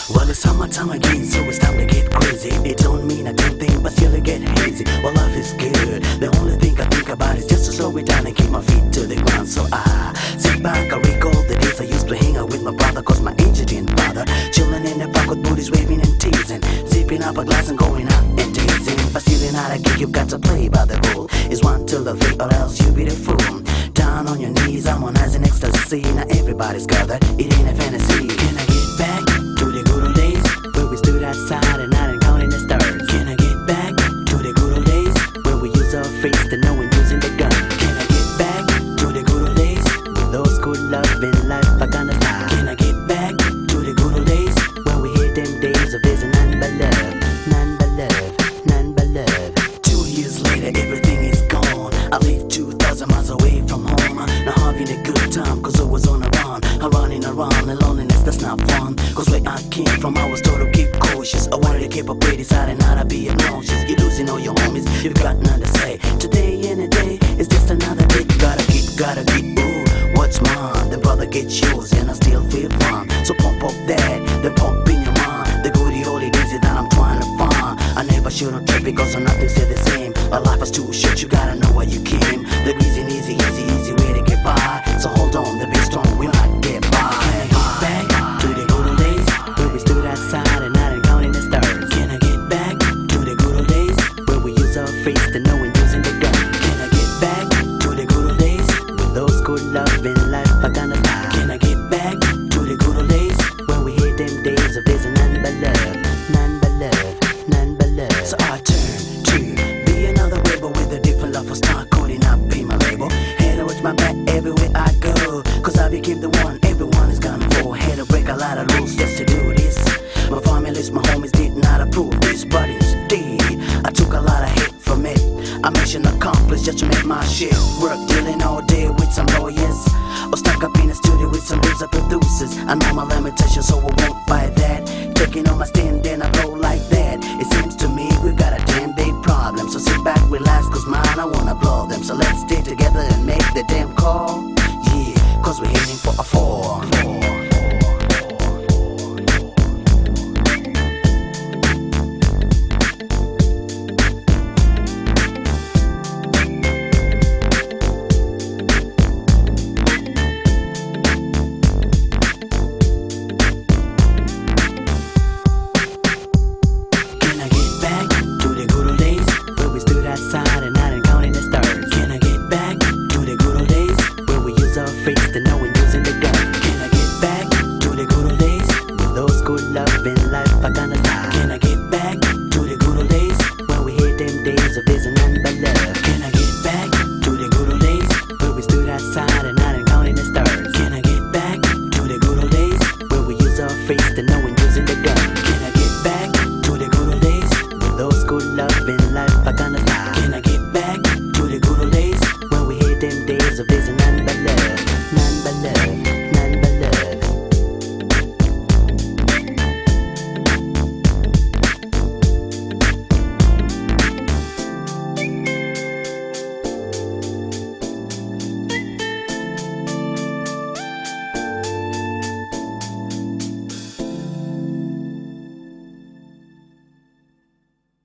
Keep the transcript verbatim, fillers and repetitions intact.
Well, it's summertime again, so it's time to get crazy. It don't mean a damn thing, but still it get hazy. Well, life is good. The only thing I think about is just to slow it down and keep my feet to the ground. So I sit back, I recall the days I used to hang out with my brother, cause my age didn't bother. Chilling in the park with booties waving and teasing, sipping up a glass and going out and teasing. But stealing out a gig, you got to play by the rule. It's one till the three, or else you be the fool. Down on your knees, I'm on as an ecstasy. Now everybody's gathered, it ain't a fantasy. Can I get back to the good old days where we stood outside and night and counting the stars? Can I get back to the good old days where we use our face to know when using the gun? Can I get back to the good old days with those good love in life I gonna style? Can I get back to the good old days when we hit them days of there's none but love, none but love, none but love? Two years later, everything is gone. I live two thousand miles away from home. Now having a good time, cause I was on a run. I'm running around and loneliness, that's not fun. Cause where I came from, I was told to keep cautious. I wanted to keep up with deciding how to be obnoxious. You're losing all your homies, you've got nothing to say. Today and a day, it's just another day. Gotta keep, gotta keep, ooh, what's mine? The brother gets yours and I still feel fine. So pump up that, the pump in your mind. The goody oldie daisy that I'm trying to find. I never should have tripped because I'm nothing still the same. My life is too short, you gotta know where you came. The reason easy, easy, easy way to get by. So hold on, the big strong will not get by. Can I get back to the good old days where we stood outside and night and counting the stars? Can I get back to the good old days where we use our face to know when using the gun? Can I get back to the good old days with those good love in life I gonna style? Can I get back to the good old days when we hit them days of there's none but love, none but love, none but love? So I turn to be another rebel with a different love for start coding up in my label. Had to watch my back everywhere I go, cause I became the one everyone is gonna for. Had to break a lot of rules just to do this. My families, my homies did not approve this, but instead I took a lot of hate from it. I mission accomplished just to make my shit work. Dealing all day with some lawyers, or stuck up in a studio with some loser producers. I know my limitations, so I won't buy that. Taking on my stand, then I blow like that. It seems to me we got a damn big problem. So sit back, relax, cause mine, I wanna blow them. So let's stay together and make the damn call. Yeah, cause we're heading for a fall. Outside and night and counting the stars. Can I get back to the good old days where we use our face to know when using the gun? Can I get back to the good old days with those good love in life